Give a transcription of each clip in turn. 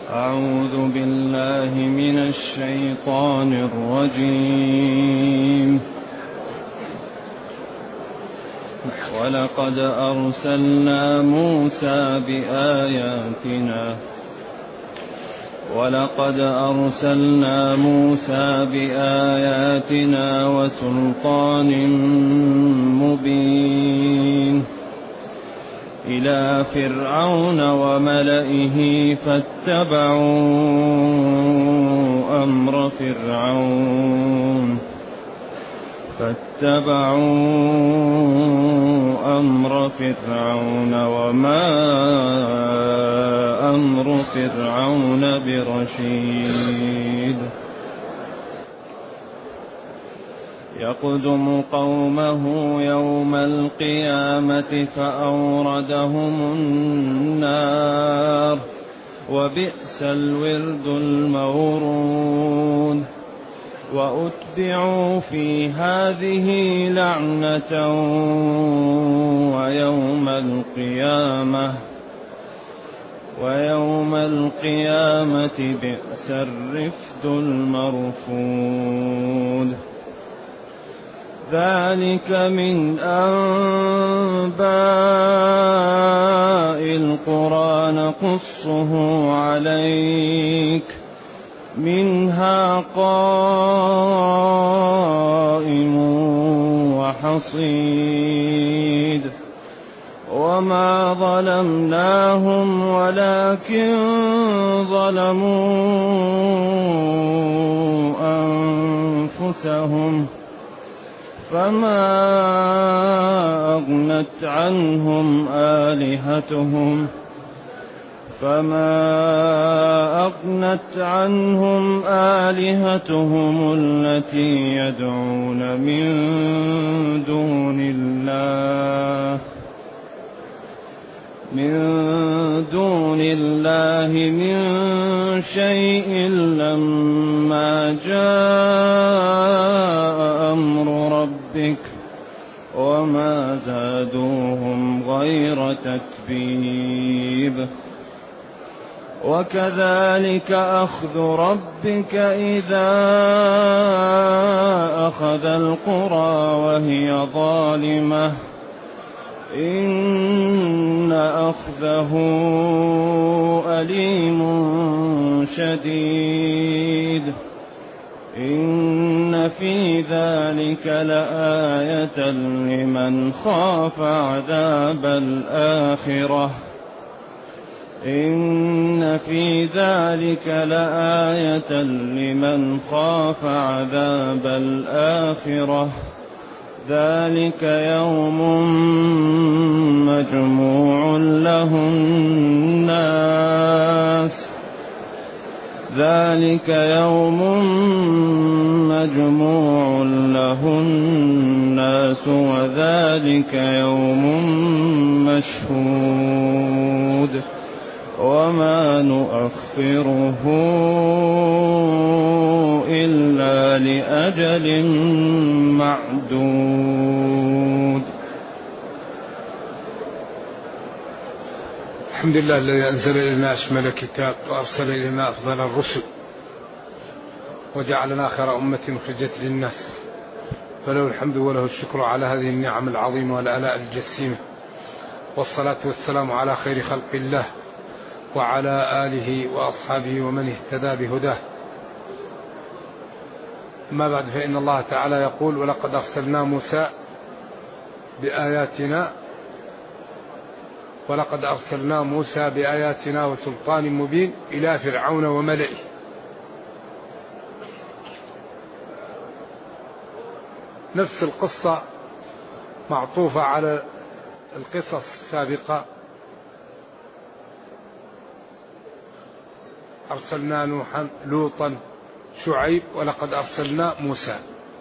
أعوذ بالله من الشيطان الرجيم. ولقد أرسلنا موسى بآياتنا وسلطان مبين إلى فرعون وملئه فاتبعوا أمر فرعون وما أمر فرعون برشيد. يقدم قومه يوم القيامة فأوردهم النار وبئس الورد المورود. وأتبعوا في هذه لعنة ويوم القيامة بئس الرفد المرفود. ذلك من أنباء القرى نقصه عليك منها قائم وحصيد. وما ظلمناهم ولكن ظلموا أنفسهم فما أغنت عنهم آلهتهم التي يدعون من دون الله من شيء لما جاء أمر ربك وما زادوهم غير تتبيب. وكذلك أخذ ربك إذا أخذ القرى وهي ظالمة إن أخذه أليم شديد. إن في ذلك لآية لمن خاف عذاب الآخرة ذلك يوم مجموع له الناس وذلك يوم مشهود. وما نؤخره إلا لأجل معدود. الحمد لله الذي أنزل إلينا أشمل كتاب وأرسل إلينا أفضل الرسل وجعلنا خير أمة أخرجت للناس، فله الحمد وله الشكر على هذه النعم العظيمة والآلاء الجسيمة. والصلاة والسلام على خير خلق الله وعلى آله وأصحابه ومن اهتدى بهداه. ما بعد، فإن الله تعالى يقول: ولقد أرسلنا موسى بآياتنا وسلطان مبين إلى فرعون وملئه. نفس القصة معطوفة على القصص السابقة. أرسلنا نوحا، لوطا، شعيب، ولقد أرسلنا موسى.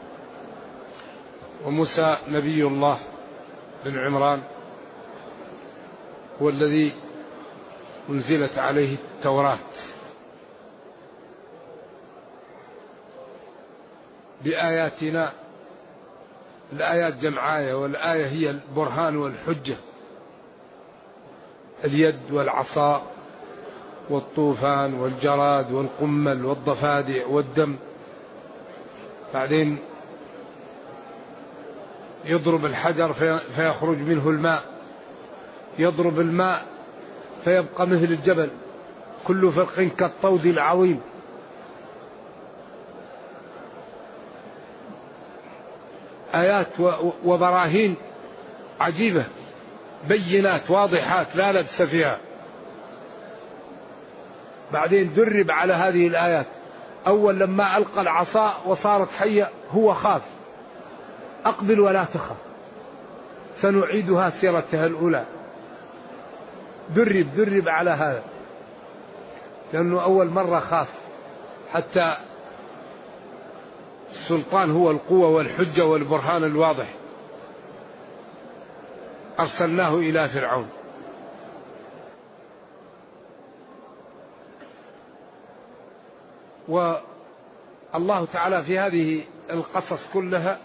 وموسى نبي الله بن عمران هو الذي أنزلت عليه التوراة بآياتنا. الآيات جمع آية، والآية هي البرهان والحجة، اليد والعصا والطوفان والجراد والقمل والضفادع والدم. بعدين يضرب الحجر فيخرج منه الماء، يضرب الماء فيبقى مثل الجبل، كل فرق كالطود العظيم. آيات وبراهين عجيبة، بينات واضحات لا لبس فيها. بعدين درب على هذه الآيات. أول لما ألقى العصا وصارت حية هو خاف، أقبل ولا تخف سنعيدها سيرتها الأولى. درب على هذا، لأنه أول مرة خاف. حتى السلطان هو القوة والحجة والبرهان الواضح. أرسلناه إلى فرعون. والله تعالى في هذه القصص كلها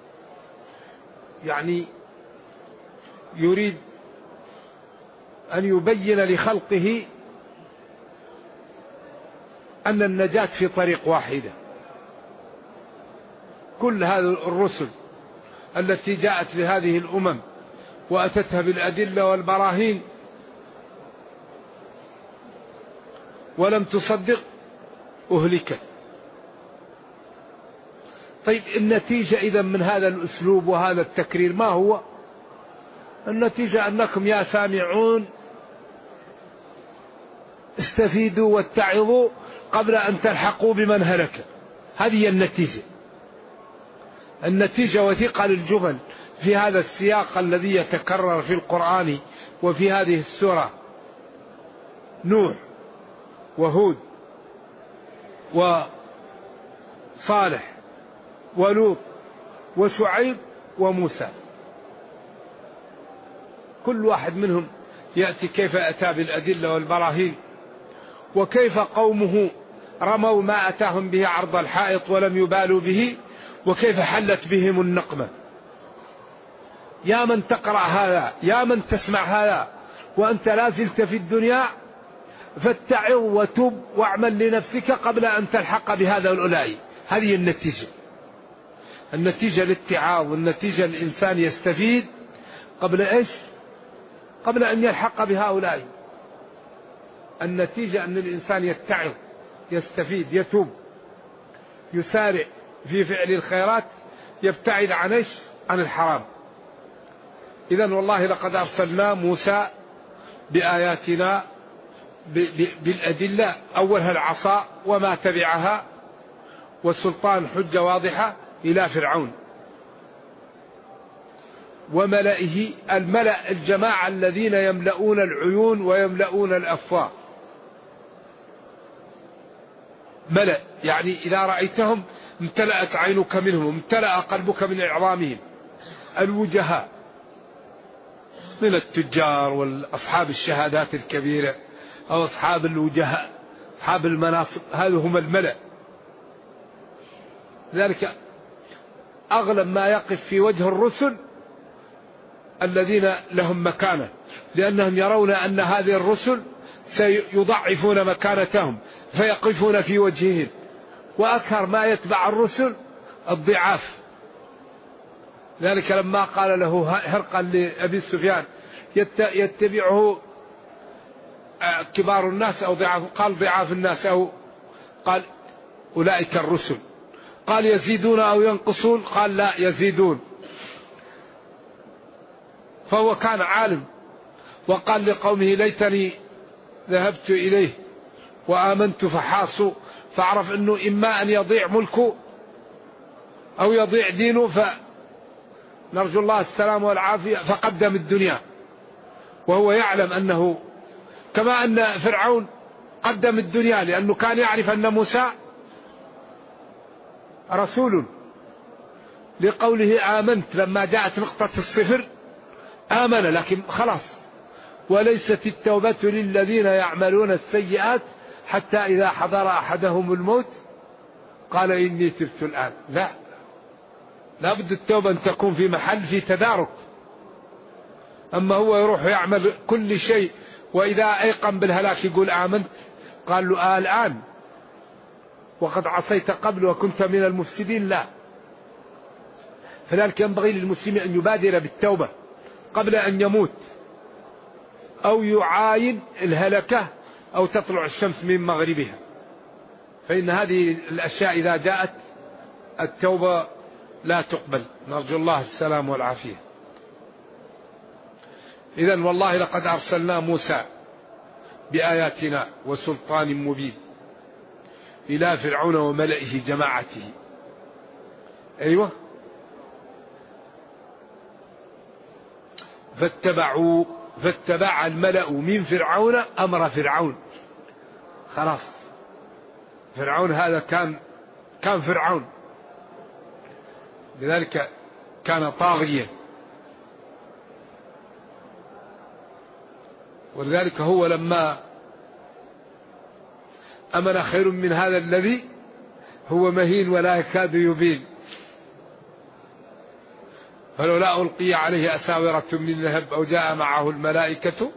يعني يريد أن يبين لخلقه أن النجاة في طريق واحدة. كل هذه الرسل التي جاءت لهذه الأمم وأتتها بالأدلة والبراهين ولم تصدق أهلكت. طيب النتيجة إذن من هذا الأسلوب وهذا التكرير ما هو؟ النتيجة أنكم يا سامعون استفيدوا واتعظوا قبل أن تلحقوا بمن هلك. هذه النتيجة. النتيجة وثيقة للجبل في هذا السياق الذي يتكرر في القرآن وفي هذه السورة: نوح وهود وصالح ولوط وشعيب وموسى. كل واحد منهم يأتي كيف أتى بالأدلة والبراهين، وكيف قومه رموا ما أتاهم به عرض الحائط ولم يبالوا به، وكيف حلت بهم النقمة. يا من تقرأ هذا، يا من تسمع هذا وأنت لا زلت في الدنيا، فاتعظ وتب واعمل لنفسك قبل أن تلحق بهذا الأولئك. هذه النتيجة. النتيجة الاتعاظ، والنتيجة الإنسان يستفيد قبل إيش؟ قبل أن يلحق بهؤلاء. النتيجة أن الإنسان يتعظ، يستفيد، يتوب، يسارع في فعل الخيرات، يبتعد عن إيش؟ عن الحرام. إذن والله لقد أرسلنا موسى بآياتنا بالأدلة، أولها العصا وما تبعها والسلطان حجة واضحة إلى فرعون وملئه. الملأ الجماعة الذين يملؤون العيون ويملؤون الأفواه. ملأ يعني إذا رأيتهم امتلأت عينك منهم، امتلأ قلبك من إعظامهم. الوجهاء من التجار والأصحاب الشهادات الكبيرة أو أصحاب الوجهاء، أصحاب المناصب، هذا هم الملأ. ذلك أغلب ما يقف في وجه الرسل الذين لهم مكانة، لأنهم يرون أن هذه الرسل سيضعفون مكانتهم فيقفون في وجههم. وأكثر ما يتبع الرسل الضعاف. ذلك لما قال له هرقل لأبي سفيان يتبعه كبار الناس أو ضعاف، قال ضعاف الناس، أو قال أولئك الرسل. قال يزيدون أو ينقصون؟ قال لا يزيدون. فهو كان عالم، وقال لقومه ليتني ذهبت إليه وآمنت فحاصوا، فعرف أنه إما أن يضيع ملكه أو يضيع دينه، فنرجو الله السلام والعافية، فقدم الدنيا. وهو يعلم أنه كما أن فرعون قدم الدنيا، لأنه كان يعرف أن موسى رسول، لقوله آمنت لما جاءت نقطة الصفر آمن، لكن خلاص. وليست التوبة للذين يعملون السيئات حتى إذا حضر أحدهم الموت قال إني تبت الآن. لا بد التوبة أن تكون في محل في تدارك. أما هو يروح يعمل كل شيء وإذا أيقن بالهلاك يقول آمنت، قال له الآن وقد عصيت قبل وكنت من المفسدين؟ لا. فذلك ينبغي للمسلم أن يبادر بالتوبة قبل أن يموت أو يعاين الهلكة أو تطلع الشمس من مغربها، فإن هذه الأشياء إذا جاءت التوبة لا تقبل، نرجو الله السلام والعافية. إذن والله لقد أرسلنا موسى بآياتنا وسلطان مبين إلى فرعون وملئه جماعته. أيوة، فاتبع الملأ من فرعون أمر فرعون. خلاص، فرعون هذا كان فرعون، لذلك كان طاغيا، ولذلك هو لما أمن خير من هذا الذي هو مهين ولا يكاد يبين، فلولا ألقي عليه أساورة من ذهب أو جاء معه الملائكة.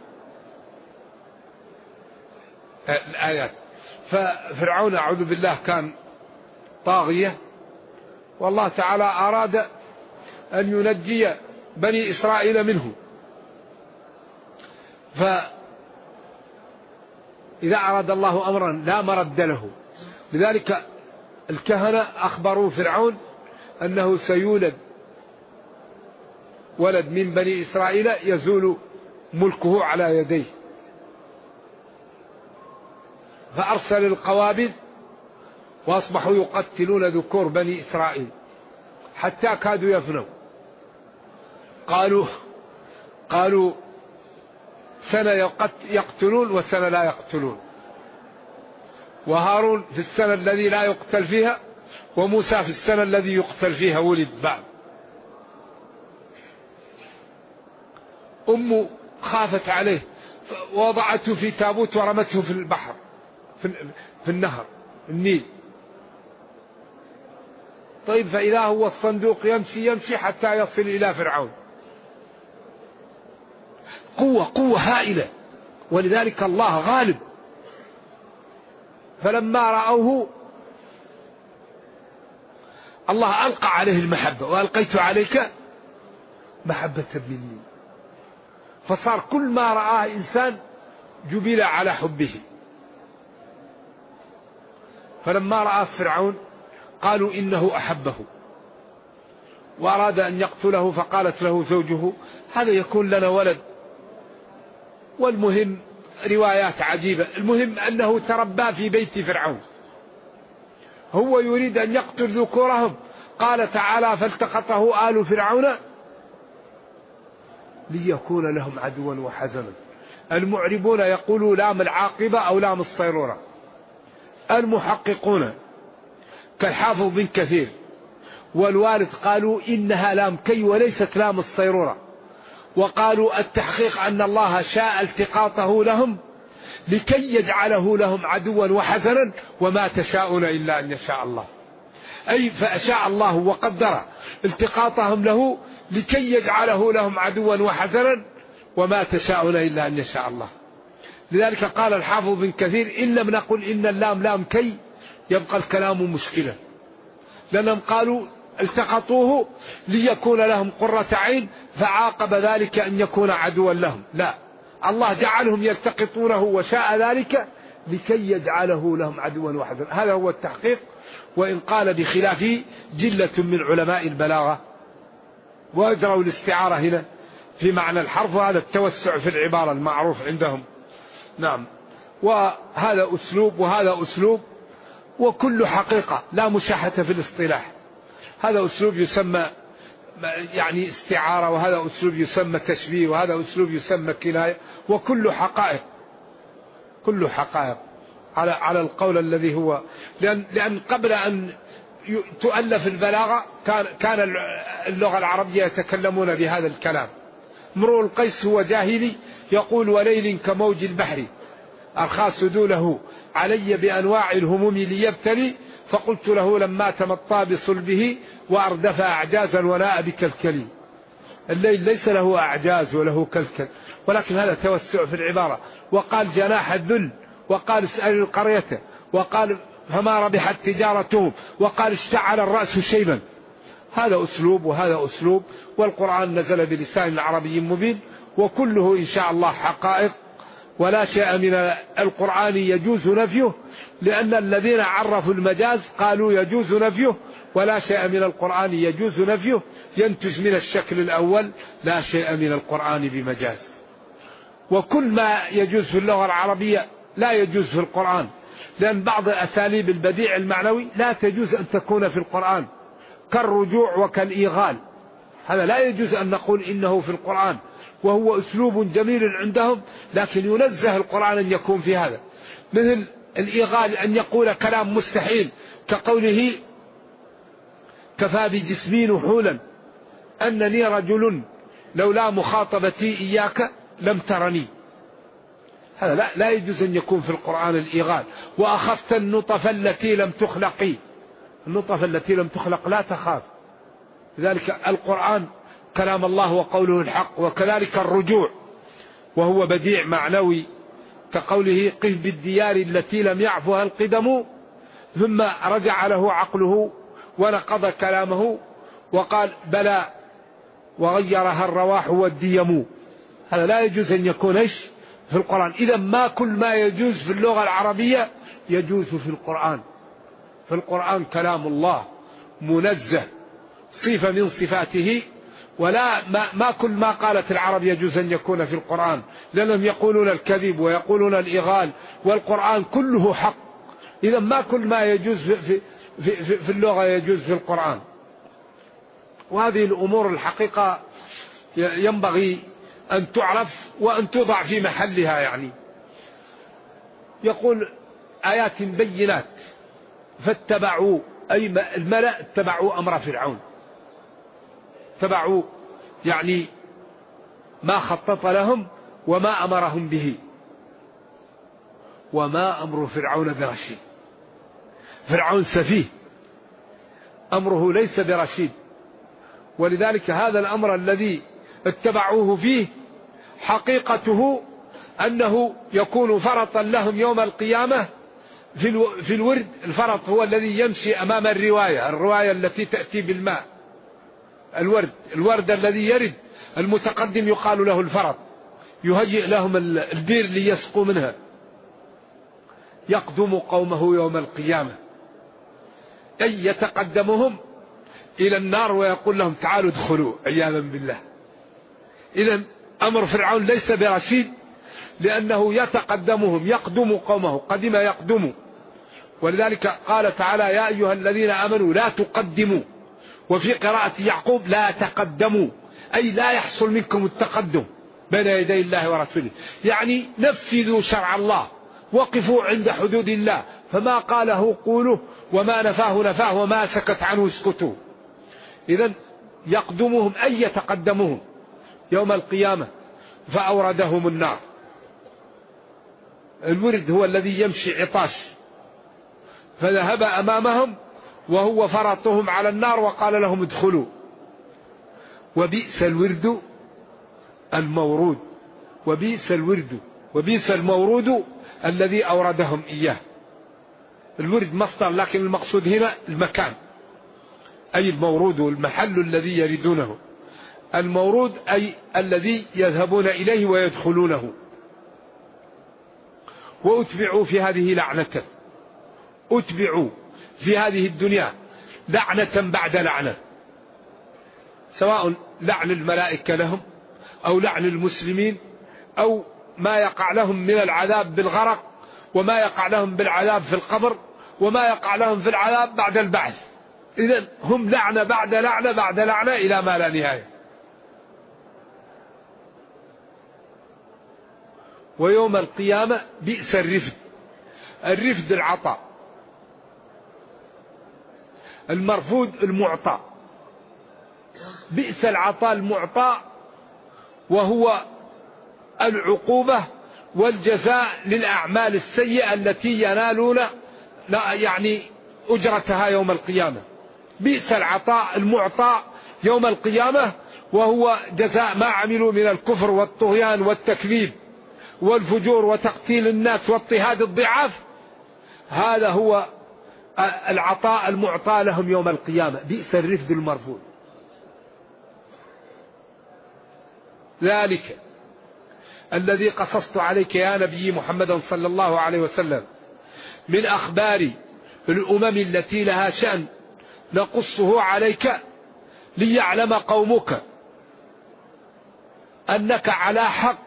الآيات. ففرعون أعوذ بالله كان طاغية، والله تعالى أراد أن ينجي بني إسرائيل منه، فإذا أراد الله أمرا لا مرد له. لذلك الكهنة أخبروا فرعون أنه سيولد ولد من بني إسرائيل يزول ملكه على يديه، فأرسل القوابل وأصبحوا يقتلون ذكور بني إسرائيل حتى كادوا يفنوا. قالوا سنة يقتلون وسنة لا يقتلون، وهارون في السنة الذي لا يقتل فيها وموسى في السنة الذي يقتل فيها ولد بعد. أمه خافت عليه ووضعته في تابوت ورمته في البحر في النهر النيل. طيب، فإذا هو الصندوق يمشي حتى يصل إلى فرعون. قوة هائلة، ولذلك الله غالب. فلما رأوه الله ألقى عليه المحبة، وألقيت عليك محبة مني، فصار كل ما رآه إنسان جبل على حبه. فلما رأى فرعون قالوا إنه أحبه وأراد أن يقتله، فقالت له زوجه هذا يكون لنا ولد. والمهم روايات عجيبة، المهم أنه تربى في بيت فرعون، هو يريد أن يقتل ذكورهم. قال تعالى فالتقطه آل فرعون ليكون لهم عدوا وحزنا. المعربون يقولوا لام العاقبة أو لام الصيرورة، المحققون كالحافظ بن كثير والوارث قالوا إنها لام كي وليست لام الصيرورة، وقالوا التحقيق أن الله شاء التقاطه لهم لكي يجعله لهم عدوا وحزنا، وما تشاءون إلا أن يشاء الله. أي فأشاء الله وقدر التقاطهم له لكي يجعله لهم عدوا وحزنا، وما تشاءون إلا أن يشاء الله. لذلك قال الحافظ بن كثير إن لم نقل إن اللام لام كي يبقى الكلام مشكلا، لأنهم قالوا التقطوه ليكون لهم قرة عين فعاقب ذلك أن يكون عدوا لهم. لا، الله جعلهم يلتقطونه وشاء ذلك لكي يجعله لهم عدوا وحزنا. هذا هو التحقيق، وإن قال بخلافه جلة من علماء البلاغة، وأجروا الاستعارة هنا في معنى الحرف، وهذا التوسع في العبارة المعروف عندهم. نعم، وهذا أسلوب وهذا أسلوب، وكل حقيقة لا مشاحة في الاصطلاح. هذا أسلوب يسمى يعني استعارة، وهذا أسلوب يسمى تشبيه، وهذا أسلوب يسمى كناية، وكل حقائق، كل حقائق على القول الذي هو. لأن قبل أن تؤلف البلاغة كان اللغة العربية يتكلمون بهذا الكلام. امرؤ القيس هو جاهلي يقول وليل كموج البحر أرخى سدوله علي بأنواع الهموم ليبتلي، فقلت له لما تمطى بصلبه وأردف أعجازا ولاء بكلكلي. الليل ليس له أعجاز وله كلكل، ولكن هذا توسع في العبارة. وقال جناح الذل وقال اسأل القرية، وقال فما ربحت تجارتهم، وقال اشتعل الرأس شيبا. هذا أسلوب وهذا أسلوب، والقرآن نزل بلسان عربي مبين، وكله إن شاء الله حقائق، ولا شيء من القرآن يجوز نفيه، لأن الذين عرفوا المجاز قالوا يجوز نفيه، ولا شيء من القرآن يجوز نفيه، ينتج من الشكل الأول لا شيء من القرآن بمجاز. وكل ما يجوز في اللغة العربية لا يجوز في القرآن، لأن بعض أساليب البديع المعنوي لا تجوز أن تكون في القرآن، كالرجوع وكالإيغال، هذا لا يجوز أن نقول إنه في القرآن، وهو أسلوب جميل عندهم، لكن ينزه القرآن أن يكون في هذا. مثل الإيغال أن يقول كلام مستحيل، كقوله كفى بجسمي نحولا أنني رجل لولا مخاطبتي إياك لم ترني. هذا لا يجوز أن يكون في القرآن الإيغال. وأخفت النطف التي لم تخلقي، النطف التي لم تخلق لا تخاف. لذلك القرآن كلام الله وقوله الحق. وكذلك الرجوع وهو بديع معنوي، كقوله قف بالديار التي لم يعفها القدم، ثم رجع له عقله ونقض كلامه وقال بلى وغيرها الرواح والديم. هذا لا يجوز أن يكون إيش في القرآن. إذا ما كل ما يجوز في اللغة العربية يجوز في القرآن. في القرآن كلام الله منزه، صفة من صفاته، ولا ما كل ما قالت العرب يجوز أن يكون في القرآن، لأنهم يقولون الكذب ويقولون الإغال، والقرآن كله حق. إذا ما كل ما يجوز في اللغة يجوز في القرآن. وهذه الأمور الحقيقة ينبغي أن تعرف وأن توضع في محلها. يعني يقول آيات بينات، فاتبعوا أي الملأ اتبعوا أمر فرعون، اتبعوا يعني ما خطط لهم وما أمرهم به. وما أمر فرعون برشيد، فرعون سفيه، أمره ليس برشيد. ولذلك هذا الأمر الذي اتبعوه فيه حقيقته أنه يكون فرطا لهم يوم القيامة في الورد. الفرط هو الذي يمشي أمام الرواية التي تأتي بالماء، الورد الذي يرد المتقدم يقال له الفرط، يهيئ لهم البير ليسقوا منها. يقدم قومه يوم القيامة، أي يتقدمهم إلى النار ويقول لهم تعالوا ادخلوا عياذا بالله. إذن أمر فرعون ليس برشيد، لأنه يتقدمهم، يقدم قومه، قدم يقدم. ولذلك قال تعالى يا أيها الذين آمنوا لا تقدموا، وفي قراءة يعقوب لا تقدموا، أي لا يحصل منكم التقدم بين يدي الله ورسوله. يعني نفذوا شرع الله، وقفوا عند حدود الله، فما قاله قولوا، وما نفاه نفاه، وما سكت عنه اسكتوا. إذن يقدمهم أي يتقدمهم يوم القيامة فأوردهم النار. الورد هو الذي يمشي عطاش، فذهب أمامهم وهو فرطهم على النار وقال لهم ادخلوا. وبئس الورد المورود، وبئس الورد وبئس المورود الذي أوردهم إياه. الورد مصدر، لكن المقصود هنا المكان، أي المورود المحل الذي يردونه. المورود أي الذي يذهبون إليه ويدخلونه. وأتبعوا في هذه لعنة، أتبعوا في هذه الدنيا لعنة بعد لعنة، سواء لعن الملائكة لهم أو لعن المسلمين، أو ما يقع لهم من العذاب بالغرق، وما يقع لهم بالعذاب في القبر، وما يقع لهم في العذاب بعد البعث. إذن هم لعنة بعد لعنة بعد لعنة إلى ما لا نهاية. ويوم القيامة بئس الرفد، الرفد العطاء، المرفوض المعطى. بئس العطاء المعطى، وهو العقوبة والجزاء للأعمال السيئة التي ينالون يعني أجرتها يوم القيامة. بئس العطاء المعطى يوم القيامة، وهو جزاء ما عملوا من الكفر والطغيان والتكذيب والفجور وتقتيل الناس واضطهاد الضعاف، هذا هو العطاء المعطى لهم يوم القيامة. بئس الرفد المرفوض. ذلك الذي قصصت عليك يا نبي محمد صلى الله عليه وسلم من أخبار الأمم التي لها شأن نقصه عليك ليعلم قومك أنك على حق،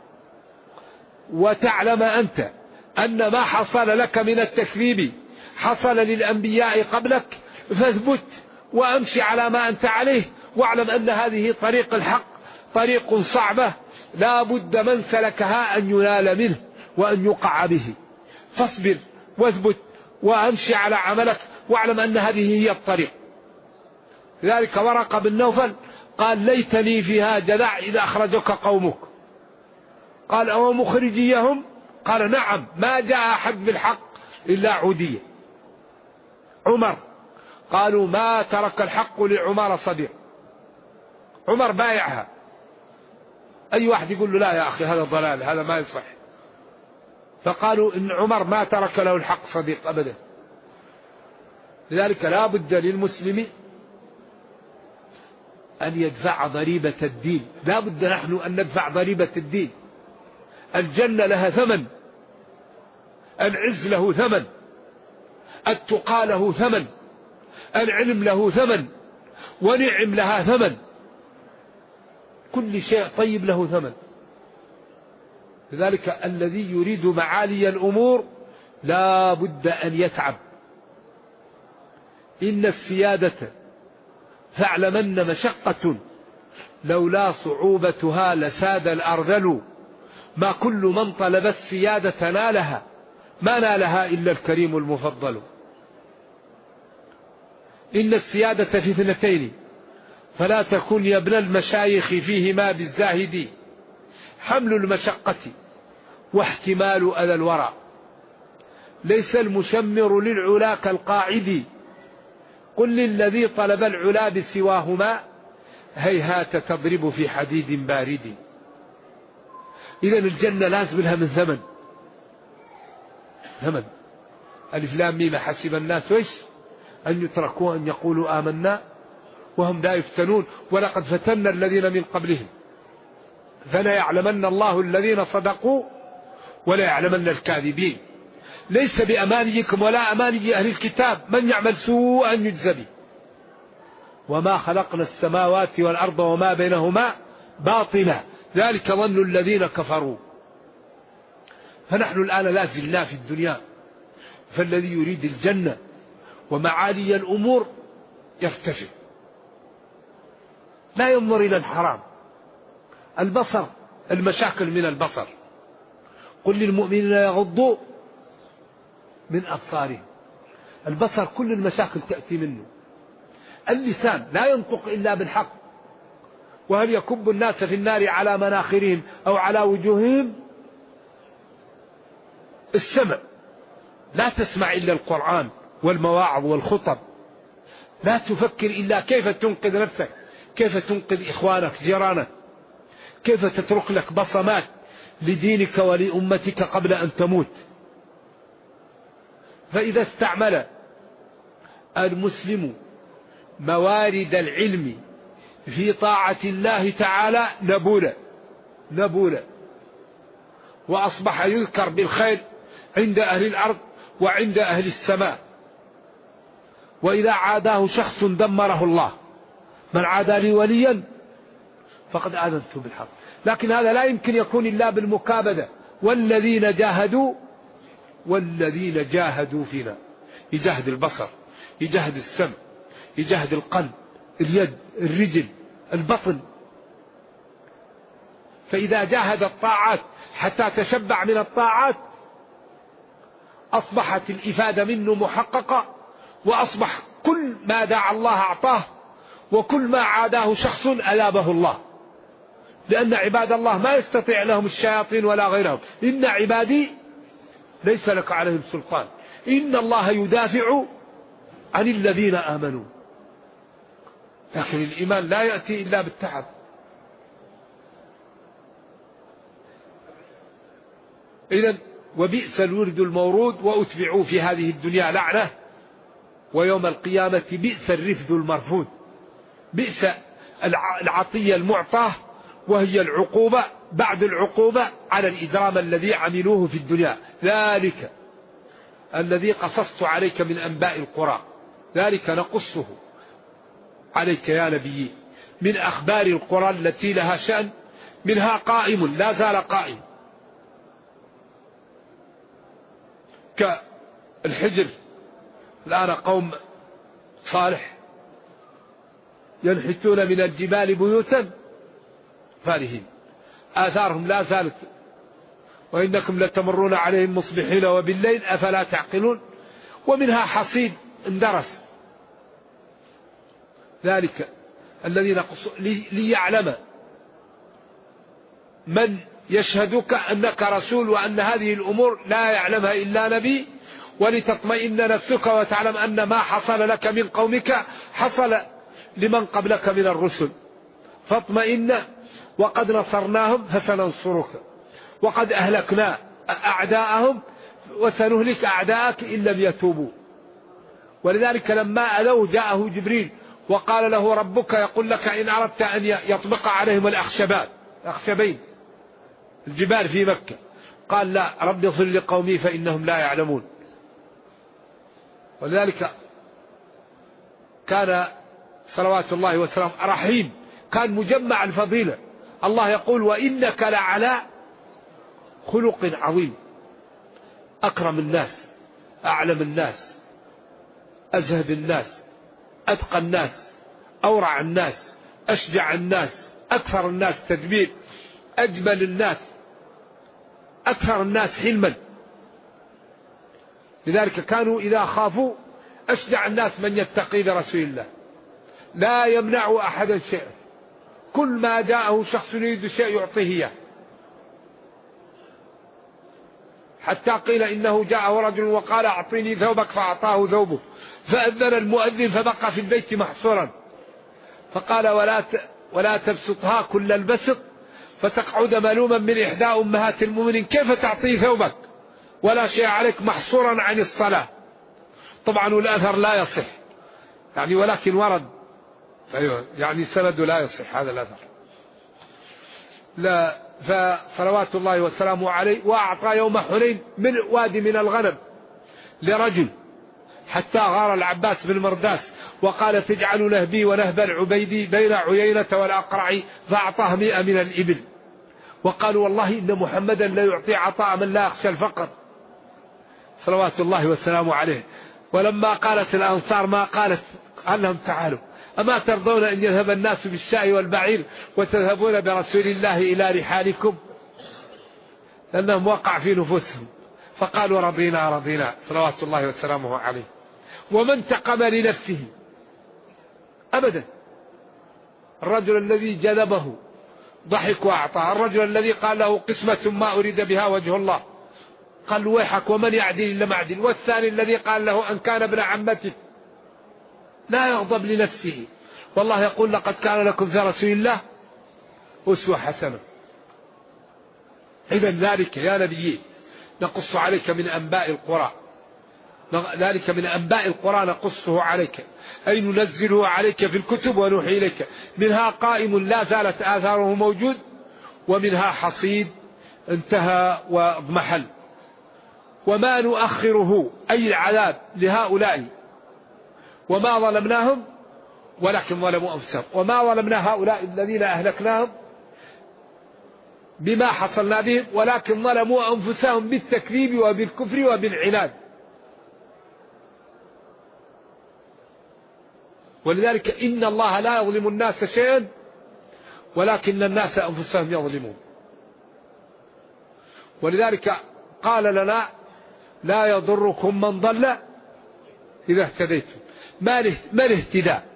وتعلم أنت أن ما حصل لك من التكذيب حصل للأنبياء قبلك، فاثبت وأمشي على ما أنت عليه، واعلم أن هذه طريق الحق طريق صعبة لا بد من سلكها أن ينال منه وأن يقع به، فاصبر واثبت وأمشي على عملك، واعلم أن هذه هي الطريق. لذلك ورقة بن نوفل قال ليتني فيها جذع إذا أخرجك قومك. قال أو مخرجيهم؟ قال نعم، ما جاء أحد بالحق إلا عودية. عمر قالوا ما ترك الحق لعمر صديق، عمر بايعها. أي واحد يقول له لا يا أخي هذا ضلال هذا ما يصح، فقالوا إن عمر ما ترك له الحق صديق أبدا. لذلك لا بد للمسلم أن يدفع ضريبة الدين، لا بد نحن أن ندفع ضريبة الدين. الجنة لها ثمن، العز له ثمن، التقى له ثمن، العلم له ثمن، ونعم لها ثمن، كل شيء طيب له ثمن. لذلك الذي يريد معالي الأمور لا بد أن يتعب. إن السيادة فاعلمن مشقة لولا صعوبتها لساد الأرذل، ما كل من طلب السيادة نالها، ما نالها إلا الكريم المفضل. إن السيادة في اثنتين فلا تكن يا ابن المشايخ فيهما بالزاهد، حمل المشقة واحتمال أذى الورى، ليس المشمر للعلا كالقاعد، قل للذي طلب العلا بسواهما هيهات تضرب في حديد بارد. إذن الجنة لازم لها من ثمن، ثمن. ألف لام ميم حسب الناس وإيش أن يتركوا أن يقولوا آمنا وهم لا يفتنون ولقد فتنا الذين من قبلهم فلا يعلمن الله الذين صدقوا ولا يعلمن الكاذبين. ليس بأمانيكم ولا أماني أهل الكتاب، من يعمل سوءا يجزى به، وما خلقنا السماوات والأرض وما بينهما باطلا ذلك ظن الذين كفروا. فنحن الآن لا زلنا في الدنيا، فالذي يريد الجنة ومعالي الأمور يرتفع، لا ينظر إلى الحرام. البصر، المشاكل من البصر، قل للمؤمنين يغضوا من أبصارهم. البصر كل المشاكل تأتي منه. اللسان لا ينطق إلا بالحق، وهل يكب الناس في النار على مناخرهم أو على وجوههم؟ السمع، لا تسمع إلا القرآن والمواعظ والخطب، لا تفكر إلا كيف تنقذ نفسك، كيف تنقذ إخوانك جيرانك، كيف تترك لك بصمات لدينك ولأمتك قبل أن تموت. فإذا استعمل المسلم موارد العلم في طاعة الله تعالى نبولا، وأصبح يذكر بالخير عند أهل الأرض وعند أهل السماء. وإذا عاداه شخص دمره الله، من عادى لي وليا فقد آذنته بالحق. لكن هذا لا يمكن يكون إلا بالمكابدة، والذين جاهدوا فينا. يجاهد البصر، يجاهد السمع، يجاهد القلب، اليد، الرجل، البطن. فإذا جاهد الطاعات حتى تشبع من الطاعات أصبحت الإفادة منه محققة، وأصبح كل ما دعا الله أعطاه، وكل ما عاداه شخص أذابه الله، لأن عباد الله ما يستطيع لهم الشياطين ولا غيرهم. إن عبادي ليس لك عليهم سلطان، إن الله يدافع عن الذين آمنوا. لكن الإيمان لا يأتي إلا بالتعب. إذن وبئس الورد المورود وأتبعوا في هذه الدنيا لعنة ويوم القيامة بئس الرفد المرفود. بئس العطية المعطاة وهي العقوبة بعد العقوبة على الإجرام الذي عملوه في الدنيا. ذلك الذي قصصت عليك من أنباء القرى ذلك نقصه عليك يا نبي من أخبار القرى التي لها شأن منها قائم لا زال قائم كالحجر. الآن قوم صالح ينحتون من الجبال بيوتا فارهين آثارهم لا زالت وإنكم لتمرون عليهم مصبحين وبالليل أفلا تعقلون. ومنها حصيد اندرس. ذلك الذي نقص ليعلم من يشهدك أنك رسول وأن هذه الأمور لا يعلمها إلا نبي ولتطمئن نفسك وتعلم أن ما حصل لك من قومك حصل لمن قبلك من الرسل فاطمئن وقد نصرناهم فسننصرك وقد أهلكنا أعداءهم وسنهلك أعداءك إن لم يتوبوا. ولذلك لما أذوه جاءه جبريل وقال له ربك يقول لك إن أردت أن يطبق عليهم الأخشبين الجبال في مكة قال لا رب اغفر لقومي فإنهم لا يعلمون. ولذلك كان صلوات الله وسلامه رحيم كان مجمع الفضيلة. الله يقول وإنك لعلى خلق عظيم. أكرم الناس أعلم الناس أزهد الناس أتقى الناس أورع الناس أشجع الناس أكثر الناس تدبير أجمل الناس أكثر الناس حلما. لذلك كانوا إذا خافوا أشجع الناس من يتقي برسول الله لا يمنع أحدا شيئا كل ما جاءه شخص يريد شيء يعطيه إياه. حتى قيل إنه جاءه رجل وقال أعطيني ثوبك فأعطاه ثوبه فأذن المؤذن فبقى في البيت محصورا فقال ولا تبسطها كل البسط فتقعد ملوما من إحدى أمهات المؤمنين كيف تعطيه ثوبك ولا شيء عليك محصورا عن الصلاة. طبعا الأثر لا يصح يعني ولكن ورد أيوة يعني سند لا يصح هذا الأثر لا. فصلوات الله وسلامه عليه وأعطى يوم حنين من وادي من الغنم لرجل حتى غار العباس بن مرداس وقال تجعل نهبي ونهب العبيدي بين عيينة والأقرع فأعطاه 100 من الإبل. وقالوا والله إن محمدا لا يعطي عطاء من لا يخشى الفقر صلوات الله وسلامه عليه. ولما قالت الأنصار ما قالت قال لهم تعالوا أما ترضون أن يذهب الناس بالشاء والبعير وتذهبون برسول الله إلى رحالكم لأنهم وقع في نفوسهم فقالوا رضينا صلوات الله وسلامه عليه. وما انتقم لنفسه أبدا. الرجل الذي جذبه ضحك وأعطاه. الرجل الذي قال له قسمة ما أريد بها وجه الله قال ويحك ومن يعدل إلا معدل. والثاني الذي قال له أن كان ابن عمتك لا يغضب لنفسه. والله يقول لقد كان لكم في رسول الله أسوة حسنة. إذن ذلك يا نبي نقص عليك من أنباء القرى ذلك من أنباء القرى نقصه عليك أي ننزله عليك في الكتب ونوحي إليك منها قائم لا زالت آثاره موجود ومنها حصيد انتهى واضمحل. وما نؤخره أي العذاب لهؤلاء وما ظلمناهم ولكن ظلموا أنفسهم. وما ظلمنا هؤلاء الذين أهلكناهم بما حصلنا بهم ولكن ظلموا أنفسهم بالتكذيب وبالكفر وبالعناد. ولذلك إن الله لا يظلم الناس شيئا ولكن الناس أنفسهم يظلمون. ولذلك قال لنا لا يضركم من ضل إذا اهتديتم. ما الاهتداء؟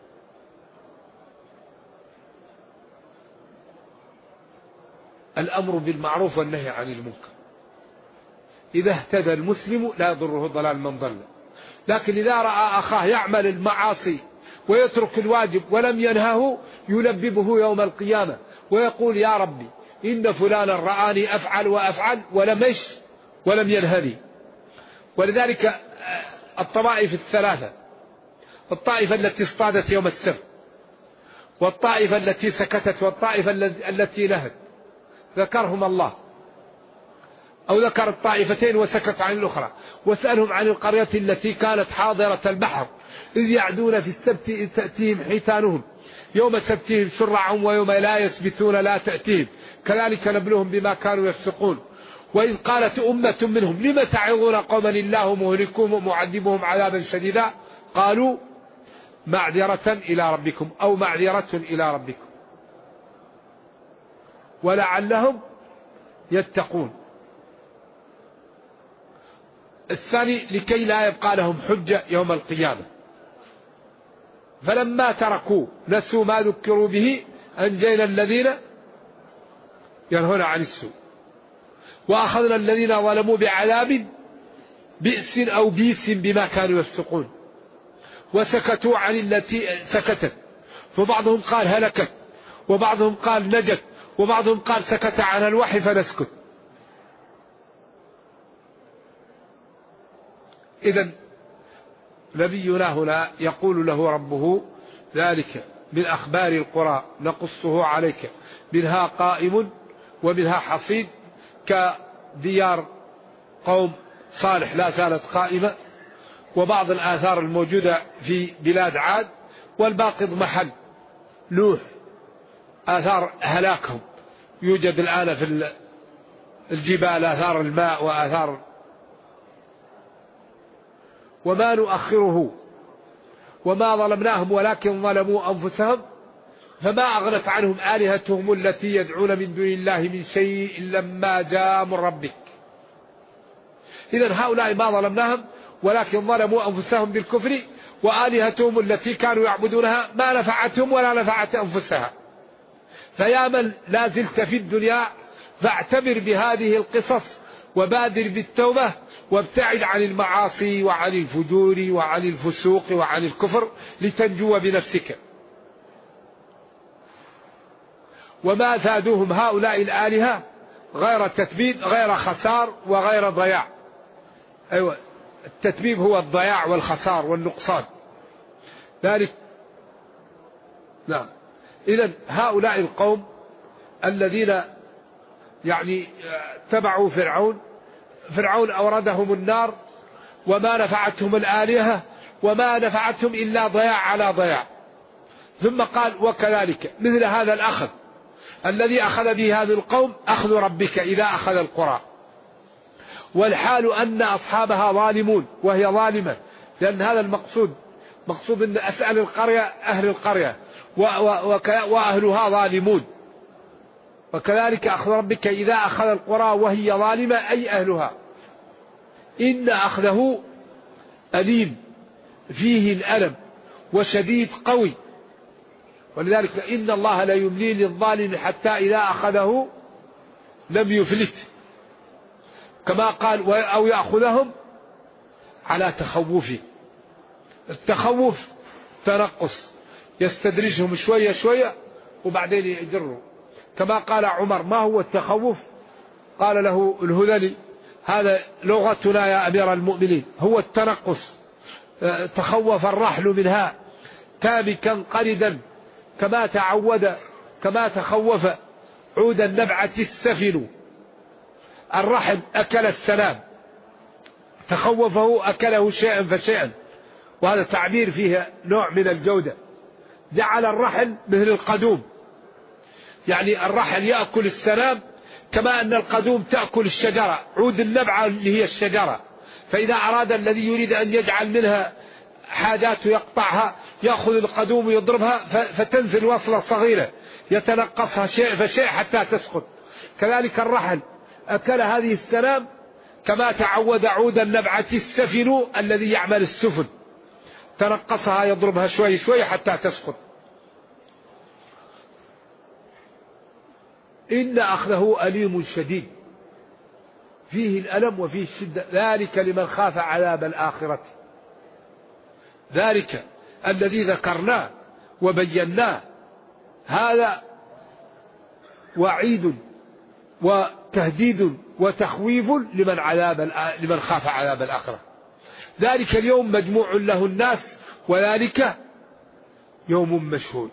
الأمر بالمعروف والنهي عن المنكر. إذا اهتدى المسلم لا يضره ضلال من ضل. لكن إذا رأى أخاه يعمل المعاصي ويترك الواجب ولم ينهه يلببه يوم القيامة ويقول يا ربي إن فلانا رآني أفعل وأفعل ولم ينهني. ولذلك الطوائف الثلاثة، الطائفة التي اصطادت يوم السبت، والطائفة التي سكتت، والطائفة التي نهت، ذكرهم الله، أو ذكر الطائفتين وسكت عن الأخرى. وسألهم عن القرية التي كانت حاضرة البحر إذ يعدون في السبت إذ تأتيهم حيتانهم يوم سبتهم شرعا ويوم لا يسبتون لا تأتيهم كذلك نبلوهم بما كانوا يفسقون. وإذ قالت أمة منهم لم تعظون قوما الله مهلكهم ومعذبهم عذابا شديدا قالوا معذرة إلى ربكم أو معذرة إلى ربكم ولعلهم يتقون. الثاني لكي لا يبقى لهم حجة يوم القيامة. فلما تركوا نسوا ما ذكروا به أنجينا الذين ينهون عن السوء وأخذنا الذين ظلموا بعذاب بئس أو بيس بما كانوا يفسقون وسكتوا عن التي سكتت. فبعضهم قال هلكت وبعضهم قال نجت وبعضهم قال سكت عن الوحي فنسكت. إذن نبينا هنا يقول له ربه ذلك من أخبار القرى نقصه عليك منها قائم ومنها حصيد كديار قوم صالح لا زالت قائمة وبعض الآثار الموجودة في بلاد عاد والباقي محل نوح آثار هلاكهم يوجد الآن في الجبال آثار الماء وآثار. وما نؤخره وما ظلمناهم ولكن ظلموا أنفسهم فما أغنت عنهم آلهتهم التي يدعون من دون الله من شيء لما جاء من ربك. إذن هؤلاء ما ظلمناهم ولكن ظلموا أنفسهم بالكفر وآلهتهم التي كانوا يعبدونها ما نفعتهم ولا نفعت أنفسها. فيا من لا زلت في الدنيا فاعتبر بهذه القصص وبادر بالتوبة وابتعد عن المعاصي وعن الفجور وعن الفسوق وعن الكفر لتنجو بنفسك. وما زادوهم هؤلاء الآلهة غير التتبيب غير خسار وغير ضياع. أيوة التتبيب هو الضياع والخسار والنقصان ذلك. نعم. إذن هؤلاء القوم الذين يعني تبعوا فرعون أوردهم النار وما نفعتهم الآلهة وما نفعتهم إلا ضياع على ضياع. ثم قال وكذلك مثل هذا الأخذ الذي أخذ به هذا القوم أخذ ربك إذا أخذ القرى والحال أن أصحابها ظالمون وهي ظالمة لأن هذا المقصود أن أسأل القرية أهل القرية وأهلها ظالمون. وكذلك أخذ ربك إذا أخذ القرى وهي ظالمة أي أهلها إن أخذه أليم فيه الألم وشديد قوي. ولذلك إن الله لا يملي للظالم حتى إذا أخذه لم يفلت كما قال أو يأخذهم على تخوفه. التخوف تنقص يستدرجهم شوية شوية وبعدين يجروا كما قال عمر ما هو التخوف قال له الهذلي هذا لغتنا يا أمير المؤمنين هو التنقص. تخوف الرحل منها تامكا قردا كما تخوف عود النبعة السفن. الرحل أكل السلام تخوفه أكله شيئا فشيئا وهذا تعبير فيه نوع من الجودة. جعل الرحل مثل القدوم يعني الرحل يأكل السلام كما أن القدوم تأكل الشجرة عود النبعة اللي هي الشجرة. فإذا أراد الذي يريد أن يجعل منها حاجات يقطعها يأخذ القدوم ويضربها فتنزل وصلة صغيرة يتنقصها شيء فشيء حتى تسقط. كذلك الرحل أكل هذه السلام كما تعود عود النبعة السفن الذي يعمل السفن تنقصها يضربها شوي شوي حتى تسقط. إن أخذه أليم شديد فيه الألم وفيه الشدة ذلك لمن خاف عذاب الآخرة. ذلك الذي ذكرناه وبيناه هذا وعيد وتهديد وتخويف لمن خاف عذاب الآخرة. ذلك اليوم مجموع له الناس وذلك يوم مشهود.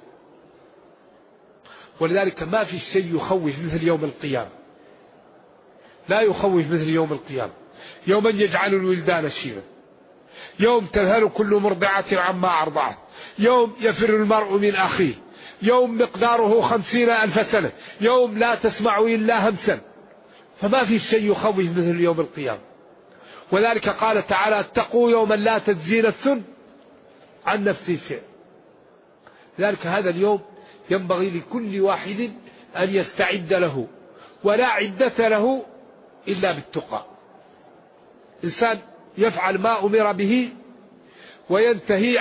ولذلك ما في شيء يخوف مثل يوم القيامة، لا يخوف مثل يوم القيامة. يوم يجعل الولدان شيبا، يوم تذهل كل مرضعة عما أرضعت، يوم يفر المرء من أخيه، يوم مقداره 50,000 سنة، يوم لا تسمع إلا همسا. فما في شيء يخوف مثل يوم القيامة. وذلك قال تعالى: اتقوا يوما لا تجزي نفس عن نفس شيء. لذلك هذا اليوم ينبغي لكل واحد أن يستعد له، ولا عدة له إلا بالتقى. إنسان يفعل ما أمر به وينتهي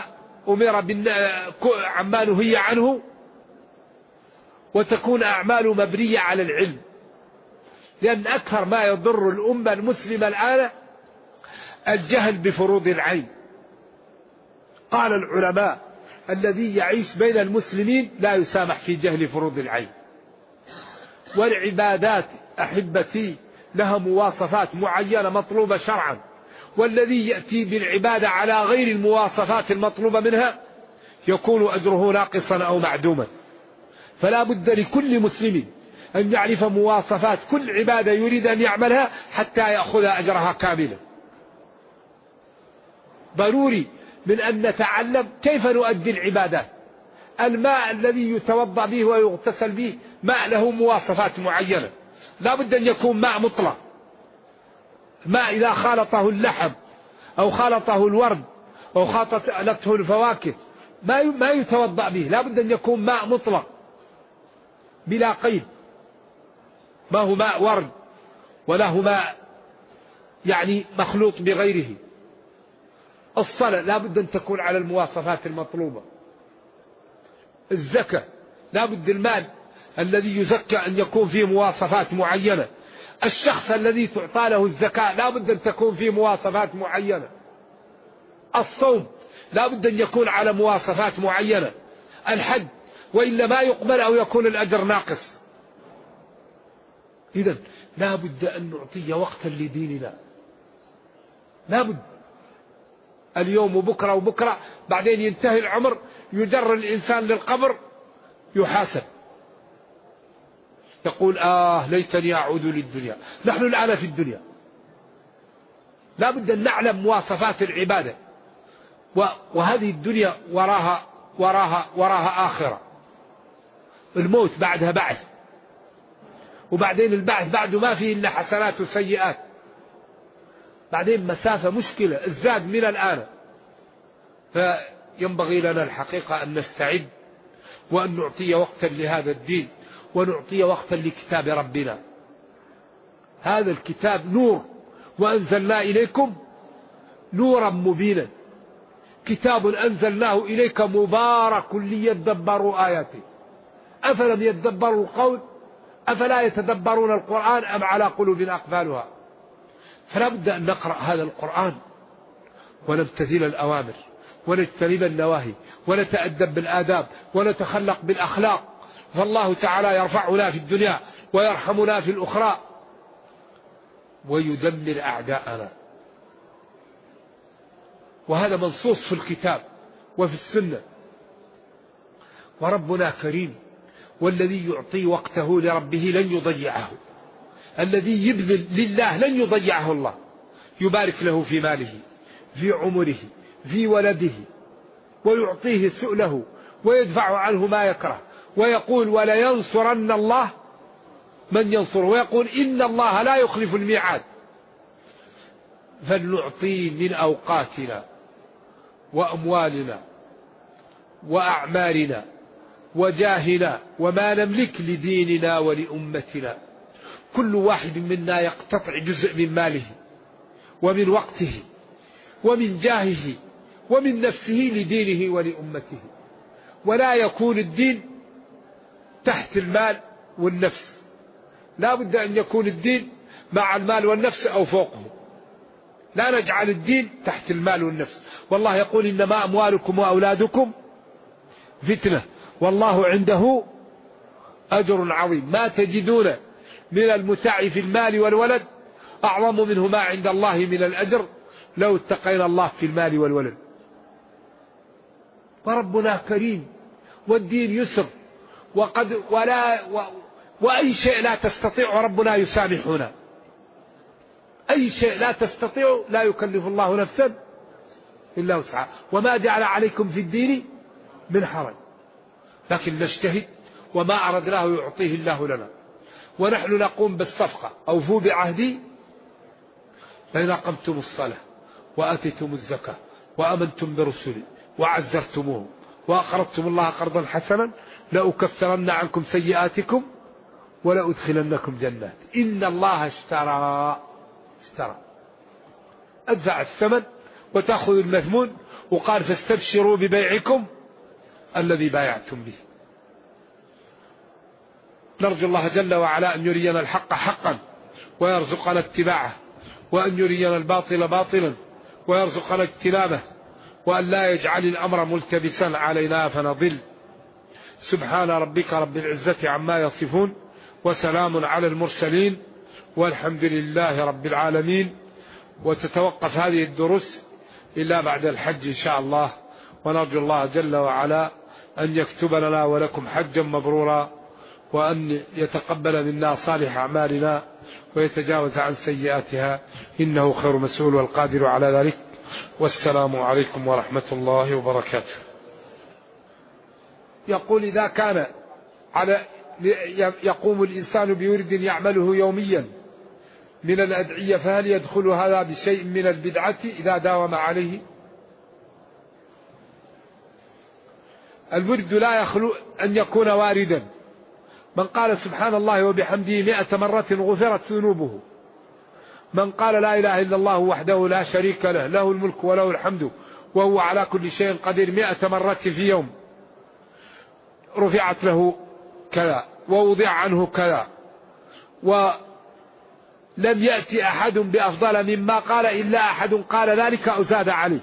عما نهي عنه، وتكون أعماله مبنية على العلم. لأن أكثر ما يضر الأمة المسلمة الآن الجهل بفروض العين. قال العلماء: الذي يعيش بين المسلمين لا يسامح في جهل فروض العين. والعبادات أحبتي لها مواصفات معينة مطلوبة شرعا، والذي يأتي بالعبادة على غير المواصفات المطلوبة منها يكون أجره ناقصا أو معدوما. فلا بد لكل مسلم أن يعرف مواصفات كل عبادة يريد أن يعملها حتى يأخذ أجرها كاملا. ضروري من أن نتعلم كيف نؤدي العبادات. الماء الذي يتوضأ به ويغتسل به ماء له مواصفات معينة، لا بد أن يكون ماء مطلق. ماء إذا خالطه اللحم أو خالطه الورد أو خالطته الفواكه ما يتوضأ به، لا بد أن يكون ماء مطلق بلا قيد. ما هو ماء ورد ولا هو ماء يعني مخلوط بغيره. الصلاة لا بد أن تكون على المواصفات المطلوبة. الزكاة لا بد المال الذي يزكى أن يكون فيه مواصفات معينة. الشخص الذي تعطى له الزكاة لا بد أن تكون فيه مواصفات معينة. الصوم لا بد أن يكون على مواصفات معينة. الحج وإلا ما يقبل أو يكون الأجر ناقص. إذن لا بد أن نعطي وقتا لديننا، لا بد. اليوم وبكرة بعدين ينتهي العمر، يجر الإنسان للقبر يحاسب، يقول ليتني أعود للدنيا. نحن الآن في الدنيا، لا بد أن نعلم مواصفات العبادة. وهذه الدنيا وراها آخرة. الموت بعدها بعث، وبعدين البعث بعده ما فيه إلا حسنات وسيئات. بعدين مسافة مشكلة الزاد من الآن. فينبغي لنا الحقيقة أن نستعد وأن نعطي وقتا لهذا الدين، ونعطي وقتا لكتاب ربنا. هذا الكتاب نور، وأنزلنا إليكم نورا مبينا. كتاب أنزلناه إليك مبارك ليدبروا آياته أفلم يدبروا القول أفلا يتدبرون القرآن أم على قلوب أقفالها. فلا بد أن نقرأ هذا القرآن ونمتثل الأوامر ونجتنب النواهي ونتأدب بالآداب ونتخلق بالأخلاق. فالله تعالى يرفعنا في الدنيا ويرحمنا في الأخرى ويدمر أعداءنا. وهذا منصوص في الكتاب وفي السنة. وربنا كريم، والذي يعطي وقته لربه لن يضيعه. الذي يبذل لله لن يضيعه الله. يبارك له في ماله، في عمره، في ولده، ويعطيه سؤله ويدفع عنه ما يكره، ويقول ولينصرن الله من ينصره، ويقول إن الله لا يخلف الميعاد. فلنعطي من أوقاتنا وأموالنا وأعمالنا وجاهنا وما نملك لديننا ولأمتنا. كل واحد منا يقتطع جزء من ماله ومن وقته ومن جاهه ومن نفسه لدينه ولأمته. ولا يكون الدين تحت المال والنفس، لا بد أن يكون الدين مع المال والنفس أو فوقه. لا نجعل الدين تحت المال والنفس. والله يقول إنما أموالكم وأولادكم فتنة والله عنده أجر عظيم. ما تجدون من المتاع في المال والولد أعظم منه ما عند الله من الأجر لو اتقينا الله في المال والولد. وربنا كريم والدين يسر، وأي شيء لا تستطيع ربنا يسامحنا، أي شيء لا تستطيع لا يكلف الله نفسا إلا وسعها، وما جعل عليكم في الدين من حرج، لكن نجتهد وما أردناه يعطيه الله لنا. ونحن نقوم بالصفقة: أوفوا بعهدي فإن أقمتم الصلاة وآتيتم الزكاة وآمنتم برسلي وعزرتموه وأقرضتم الله قرضا حسنا لأكفرن عنكم سيئاتكم ولأدخلنكم جنات. إن الله اشترى أدفع الثمن وتأخذ المثمون، وقال فاستبشروا ببيعكم الذي بايعتم به. نرجو الله جل وعلا أن يرينا الحق حقا ويرزقنا اتباعه، وأن يرينا الباطل باطلا ويرزقنا اجتنابه، وأن لا يجعل الأمر ملتبسا علينا فنضل. سبحان ربك رب العزة عما يصفون، وسلام على المرسلين، والحمد لله رب العالمين. وتتوقف هذه الدروس إلا بعد الحج إن شاء الله، ونرجو الله جل وعلا أن يكتب لنا ولكم حجا مبرورا، وأن يتقبل منا صالح أعمالنا ويتجاوز عن سيئاتها، إنه خير مسؤول والقادر على ذلك. والسلام عليكم ورحمة الله وبركاته. يقول: إذا كان يقوم الإنسان بورد يعمله يوميا من الأدعية، فهل يدخل هذا بشيء من البدعة إذا داوم عليه؟ الورد لا يخلو أن يكون واردا. من قال سبحان الله وبحمده 100 مرة غفرت ذنوبه. من قال لا إله إلا الله وحده لا شريك له، له الملك وله الحمد وهو على كل شيء قدير 100 مرة في يوم، رفعت له كذا ووضع عنه كذا، ولم يأتي أحد بأفضل مما قال إلا أحد قال ذلك أو زاد عليه.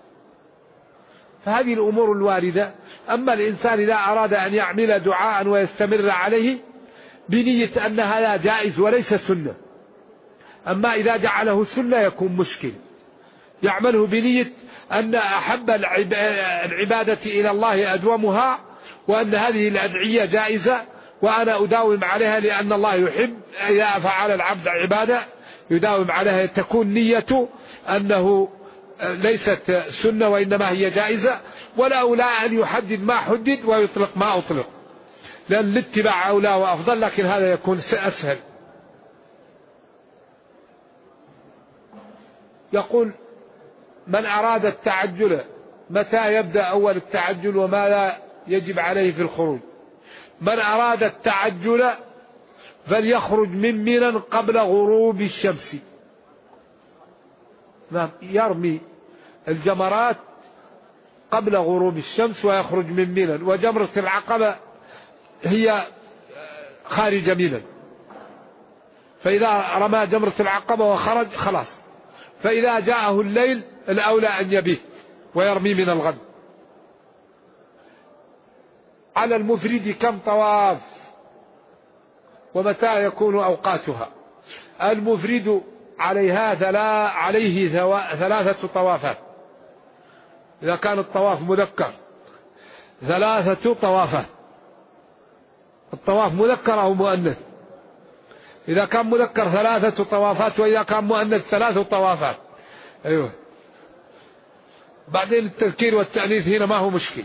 فهذه الأمور الواردة. أما الإنسان إذا أراد أن يعمل دعاء ويستمر عليه بنية أن هذا جائز وليس سنة، أما إذا جعله سنة يكون مشكل. يعمله بنية أن أحب العبادة إلى الله أدومها، وأن هذه الأدعية جائزة وأنا أداوم عليها لأن الله يحب إذا فعل العبد عبادة يداوم عليها، تكون نيته أنه ليست سنة وإنما هي جائزة، ولا أولى أن يحدد ما حدد ويطلق ما أطلق، لأن الاتباع أولى وأفضل، لكن هذا يكون أسهل. يقول: من أراد التعجل متى يبدأ أول التعجل وماذا يجب عليه في الخروج؟ من أراد التعجل فليخرج من منى قبل غروب الشمس. يرمي الجمرات قبل غروب الشمس ويخرج من منى، وجمرة العقبة هي خارج منى، فإذا رمى جمرة العقبة وخرج خلاص. فإذا جاءه الليل الأولى أن يبيت ويرمي من الغد. على المفرد كم طواف ومتى يكون أوقاتها؟ المفرد عليه 3 طوافات. إذا كان الطواف مذكر 3 طوافات، الطواف مذكر أو مؤنث. إذا كان مذكر 3 طوافات، وإذا كان مؤنث 3 طوافات. أيوه. بعدين التذكير والتأنيث هنا ما هو مشكل.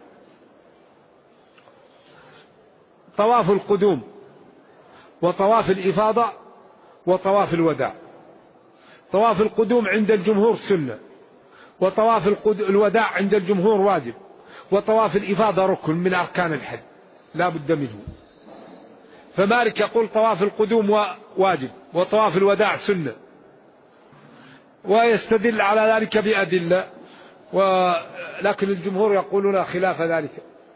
طواف القدوم وطواف الإفاضة وطواف الوداع. طواف القدوم عند الجمهور سنة، وطواف الوداع عند الجمهور واجب، وطواف الإفاضة ركن من أركان الحج لا بد منه. فمالك يقول طواف القدوم واجب وطواف الوداع سنة، ويستدل على ذلك بأدلة، ولكن الجمهور يقولون خلاف ذلك.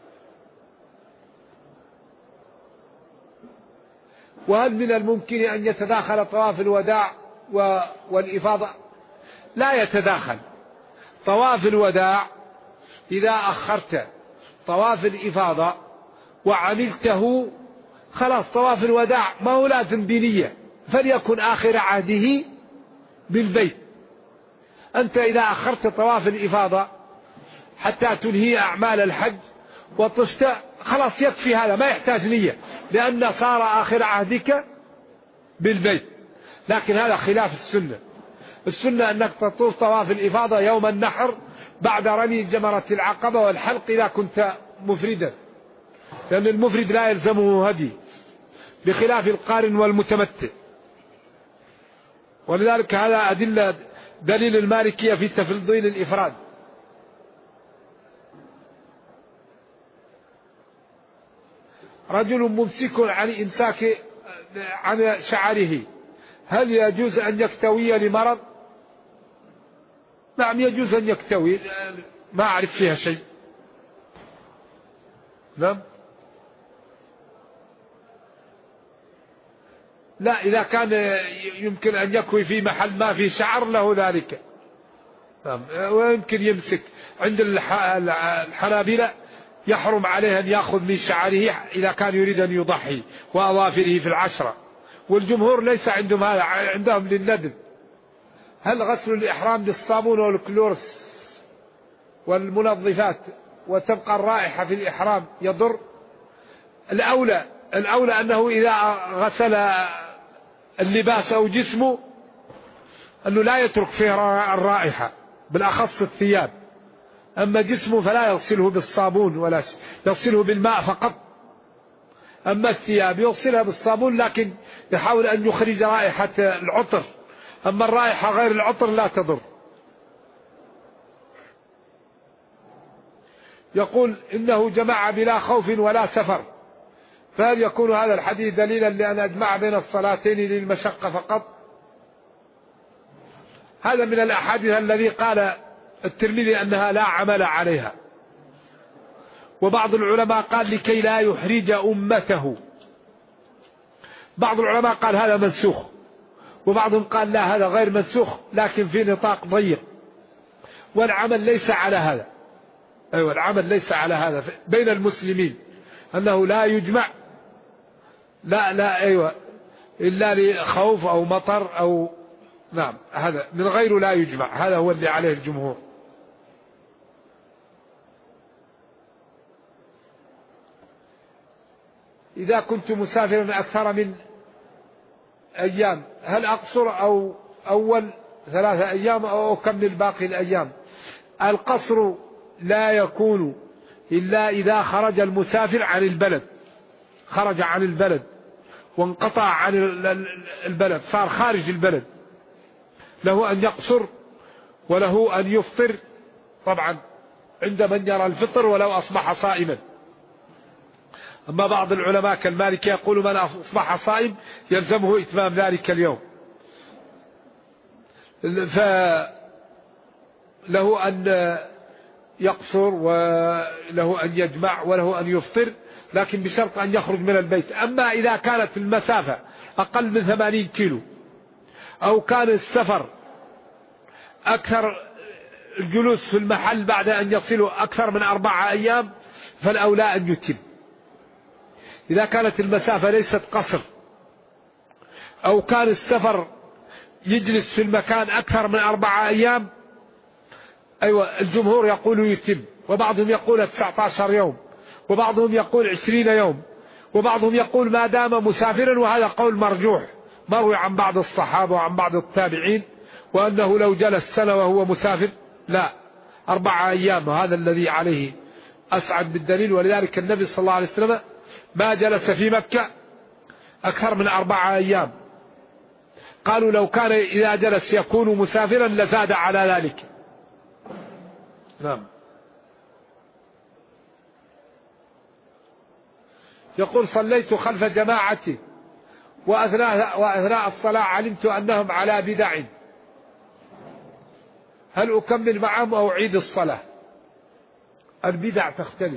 وهل من الممكن أن يتداخل طواف الوداع والإفاضة؟ لا يتداخل. طواف الوداع إذا أخرت طواف الإفاضة وعملته خلاص طواف الوداع ما هو لازم بنية، فليكن آخر عهده بالبيت. أنت إذا أخرت طواف الإفاضة حتى تنهي أعمال الحج وطفت، خلاص يكفي هذا، ما يحتاج نية، لأن صار آخر عهدك بالبيت. لكن هذا خلاف السنة. السنة أنك تطوف طواف الإفاضة يوم النحر بعد رمي جمرة العقبة والحلق إذا كنت مفردا، لأن المفرد لا يلزمه هدي بخلاف القارن والمتمتع. ولذلك هذا أدلة دليل المالكية في تفضيل الإفراد. رجل ممسك عن إمساك عن شعره، هل يجوز أن يكتوي لمرض؟ نعم يجوز أن يكتوي، ما أعرف فيها شيء. نعم لا، إذا كان يمكن أن يكوي في محل ما في شعر له ذلك. نعم ويمكن يمسك. عند الحنابلة يحرم عليه أن يأخذ من شعره إذا كان يريد أن يضحي وأظافره في العشرة، والجمهور ليس عندهم هذا، عندهم للندب. هل غسل الإحرام بالصابون والكلورس والمنظفات وتبقى الرائحة في الإحرام يضر؟ الأولى أنه إذا غسل اللباس أو جسمه أنه لا يترك فيه الرائحة، بالأخص الثياب. أما جسمه فلا يغسله بالصابون ولا شيء، يغسله بالماء فقط. أما الثياب يغسلها بالصابون، لكن يحاول أن يخرج رائحة العطر، أما الرائحة غير العطر لا تضر. يقول إنه جمع بلا خوف ولا سفر، فهل يكون هذا الحديث دليلا لأن أجمع بين الصلاتين للمشقة فقط؟ هذا من الأحاديث الذي قال الترمذي أنها لا عمل عليها، وبعض العلماء قال لكي لا يحرج أمته. بعض العلماء قال هذا منسوخ، وبعضهم قال لا هذا غير منسوخ لكن في نطاق ضيق، والعمل ليس على هذا. أيوة العمل ليس على هذا بين المسلمين، أنه لا يجمع لا أيوة إلا لخوف أو مطر أو نعم، هذا من غيره لا يجمع، هذا هو اللي عليه الجمهور. إذا كنت مسافرا أكثر من أيام هل أقصر أو أول 3 أيام أو أكمل باقي الأيام؟ القصر لا يكون إلا إذا خرج المسافر عن البلد، خرج عن البلد وانقطع عن البلد، صار خارج البلد، له أن يقصر وله أن يفطر طبعا عند من يرى الفطر ولو أصبح صائما. أما بعض العلماء كالمالكي يقول من أصبح صائم يلزمه إتمام ذلك اليوم، فله أن يقصر وله أن يجمع وله أن يفطر، لكن بشرط أن يخرج من البيت. أما إذا كانت المسافة أقل من 80 كيلو أو كان السفر أكثر، الجلوس في المحل بعد أن يصلوا أكثر من 4 أيام، فالأولى أن يتم. إذا كانت المسافة ليست قصر أو كان السفر يجلس في المكان أكثر من 4 أيام، أيوة الجمهور يقول يتم، وبعضهم يقول 19 يوم، وبعضهم يقول 20 يوم، وبعضهم يقول ما دام مسافرا، وهذا قول مرجوح مروي عن بعض الصحابة وعن بعض التابعين، وأنه لو جلس سنة وهو مسافر لا 4 أيام، وهذا الذي عليه أسعد بالدليل. ولذلك النبي صلى الله عليه وسلم ما جلس في مكة أكثر من 4 أيام، قالوا لو كان إذا جلس يكون مسافرا لزاد على ذلك. نعم. يقول صليت خلف جماعتي وأثناء الصلاة علمت أنهم على بدع، هل أكمل معهم أو أعيد الصلاة؟ البدع تختلف،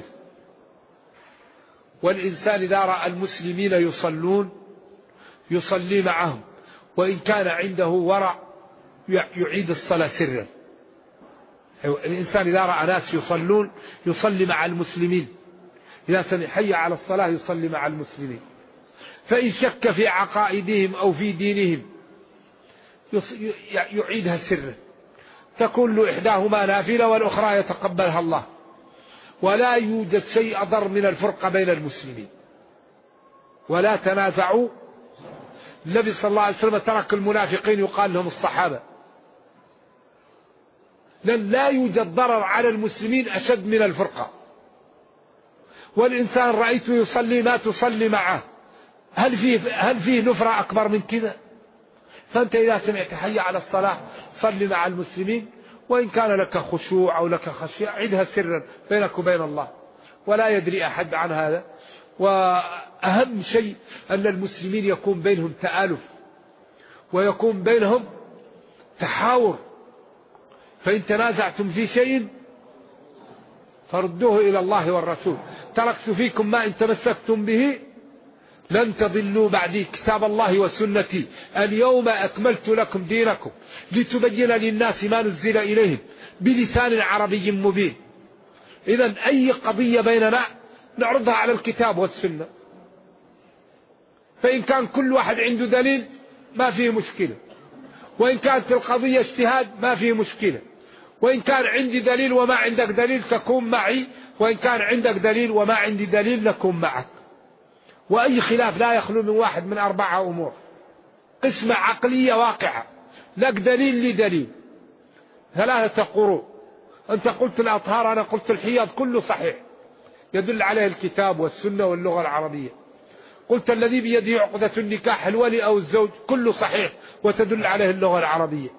والإنسان إذا رأى المسلمين يصلون يصلي معهم، وإن كان عنده ورع يعيد الصلاة سرا. الإنسان إذا رأى ناس يصلون يصلي مع المسلمين، إذا سمع حي على الصلاة يصلي مع المسلمين. فإن شك في عقائدهم أو في دينهم يعيدها سرا، تكون له إحداهما نافلة والأخرى يتقبلها الله، ولا يوجد شيء أضر من الفرقة بين المسلمين. ولا تنازعوا. النبي صلى الله عليه وسلم ترك المنافقين يقال لهم الصحابة، لأن لا يوجد ضرر على المسلمين أشد من الفرقة. والإنسان رأيته يصلي ما تصلي معه، هل فيه نفرة أكبر من كذا؟ فأنت إذا سمعت حي على الصلاة صلي مع المسلمين، وإن كان لك خشوع أو لك خشية عدها سرا بينك وبين الله، ولا يدري أحد عن هذا. وأهم شيء أن المسلمين يكون بينهم تآلف ويكون بينهم تحاور، فإن تنازعتم في شيء فردوه إلى الله والرسول. تركت فيكم ما إن تمسكتم به لن تضلوا بعدي، كتاب الله وسنتي. اليوم أكملت لكم دينكم لتبين للناس ما نزل إليهم بلسان عربي مبين. إذن أي قضية بيننا نعرضها على الكتاب والسنة، فإن كان كل واحد عنده دليل ما فيه مشكلة، وإن كانت القضية اجتهاد ما فيه مشكلة، وإن كان عندي دليل وما عندك دليل تكون معي، وإن كان عندك دليل وما عندي دليل نكون معك. وأي خلاف لا يخلو من واحد من 4 أمور: قسمة عقلية واقعة، لك دليل لي دليل، 3 قروء، أنت قلت الأطهار أنا قلت الحيض، كله صحيح يدل عليه الكتاب والسنة واللغة العربية. قلت الذي بيده عقدة النكاح الولي أو الزوج، كله صحيح وتدل عليه اللغة العربية.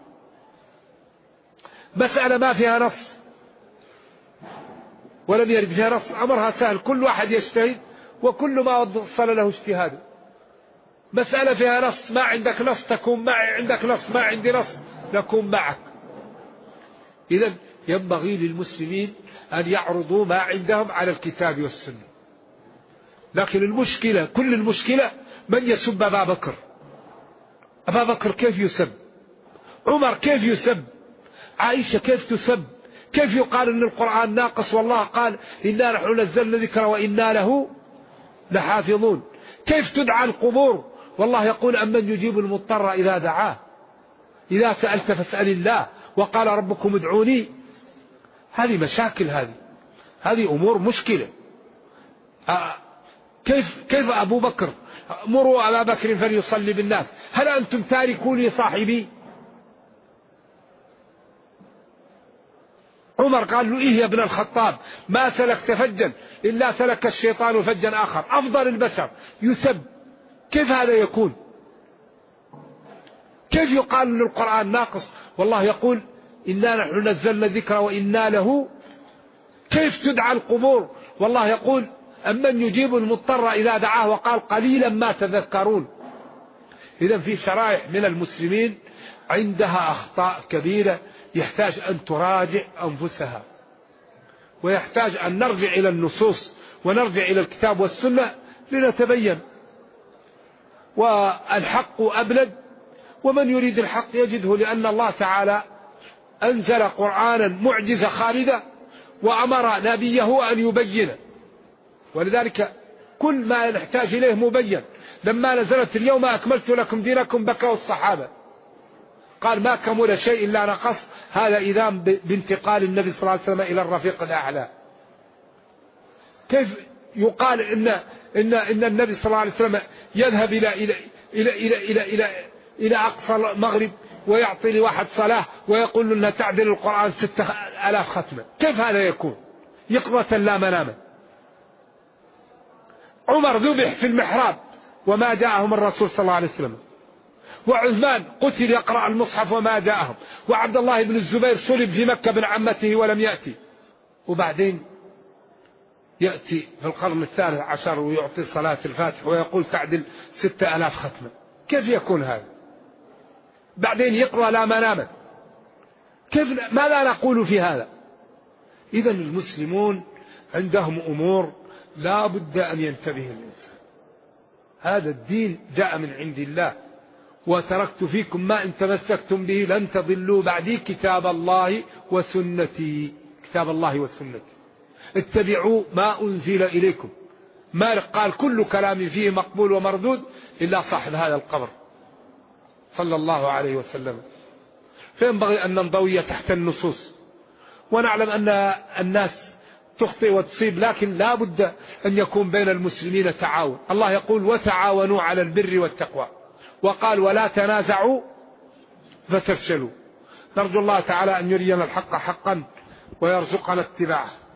مسألة ما فيها نص ولم يرد فيها نص أمرها سهل، كل واحد يجتهد وكل ما وصل له اجتهاده. مسألة فيها نص، ما عندك نص تكون معي، عندك نص ما عندي نص نكون معك. إذن ينبغي للمسلمين أن يعرضوا ما عندهم على الكتاب والسنة. لكن المشكلة، كل المشكلة من يسب أبا بكر. أبا بكر كيف يسب؟ عمر كيف يسب؟ عائشة كيف تسب؟ كيف يقال أن القرآن ناقص والله قال إنا نحن نزلنا ذكر وإنا له لحافظون؟ كيف تدعى القبور والله يقول أمن يجيب المضطر إذا دعاه؟ إذا سألت فاسأل الله وقال ربكم ادعوني. هذه مشاكل، هذه أمور مشكلة. كيف أبو بكر مروا أبا بكر فليصلي بالناس، هل أنتم تاركوني صاحبي؟ عمر قال له إيه يا ابن الخطاب ما سلكت فجا إلا سلك الشيطان فجا آخر، أفضل البشر يسب. كيف هذا يكون؟ كيف يقال أن القرآن ناقص والله يقول إنا نحن نزلنا الذكر وإنا له؟ كيف تدعى القبور والله يقول أمن يجيب المضطر إذا دعاه وقال قليلا ما تذكرون؟ إذن في شرائح من المسلمين عندها أخطاء كبيرة يحتاج أن تراجع أنفسها، ويحتاج أن نرجع إلى النصوص ونرجع إلى الكتاب والسنة لنتبين. والحق أبلد، ومن يريد الحق يجده، لأن الله تعالى أنزل قرآنا معجزة خالدة وأمر نبيه أن يبين، ولذلك كل ما نحتاج إليه مبين. لما نزلت اليوم أكملت لكم دينكم بكوا الصحابة، قال ما كمل شيء إلا نقص. هذا إذان بانتقال النبي صلى الله عليه وسلم إلى الرفيق الأعلى. كيف يقال إن النبي صلى الله عليه وسلم يذهب إلى أقصى المغرب ويعطي لواحد صلاة ويقول لنا تعدل القرآن 6000 ختمة؟ كيف هذا يكون؟ يقظة لا مناما. عمر ذبح في المحراب وما جاءهم الرسول صلى الله عليه وسلم، وعثمان قتل يقرأ المصحف وما جاءهم، وعبد الله بن الزبير صلب في مكة بن عمته ولم يأتي. وبعدين يأتي في القرن 13 ويعطي صلاة الفاتح ويقول تعدل 6000 ختمة. كيف يكون هذا؟ بعدين يقرأ لا مناما. ماذا نقول في هذا؟ إذن المسلمون عندهم أمور لا بد أن ينتبه الإنسان. هذا الدين جاء من عند الله، وتركت فيكم ما إن تمسكتم به لن تضلوا بعدي، كتاب الله وسنتي. كتاب الله وسنتي، اتبعوا ما أنزل إليكم مالك قال كل كلام فيه مقبول ومردود إلا صاحب هذا القبر صلى الله عليه وسلم. فينبغي أن ننضوي تحت النصوص، ونعلم أن الناس تخطئ وتصيب، لكن لا بد أن يكون بين المسلمين تعاون. الله يقول وتعاونوا على البر والتقوى، وقال ولا تنازعوا فتفشلوا. نرجو الله تعالى أن يرينا الحق حقا ويرزقنا اتباعه.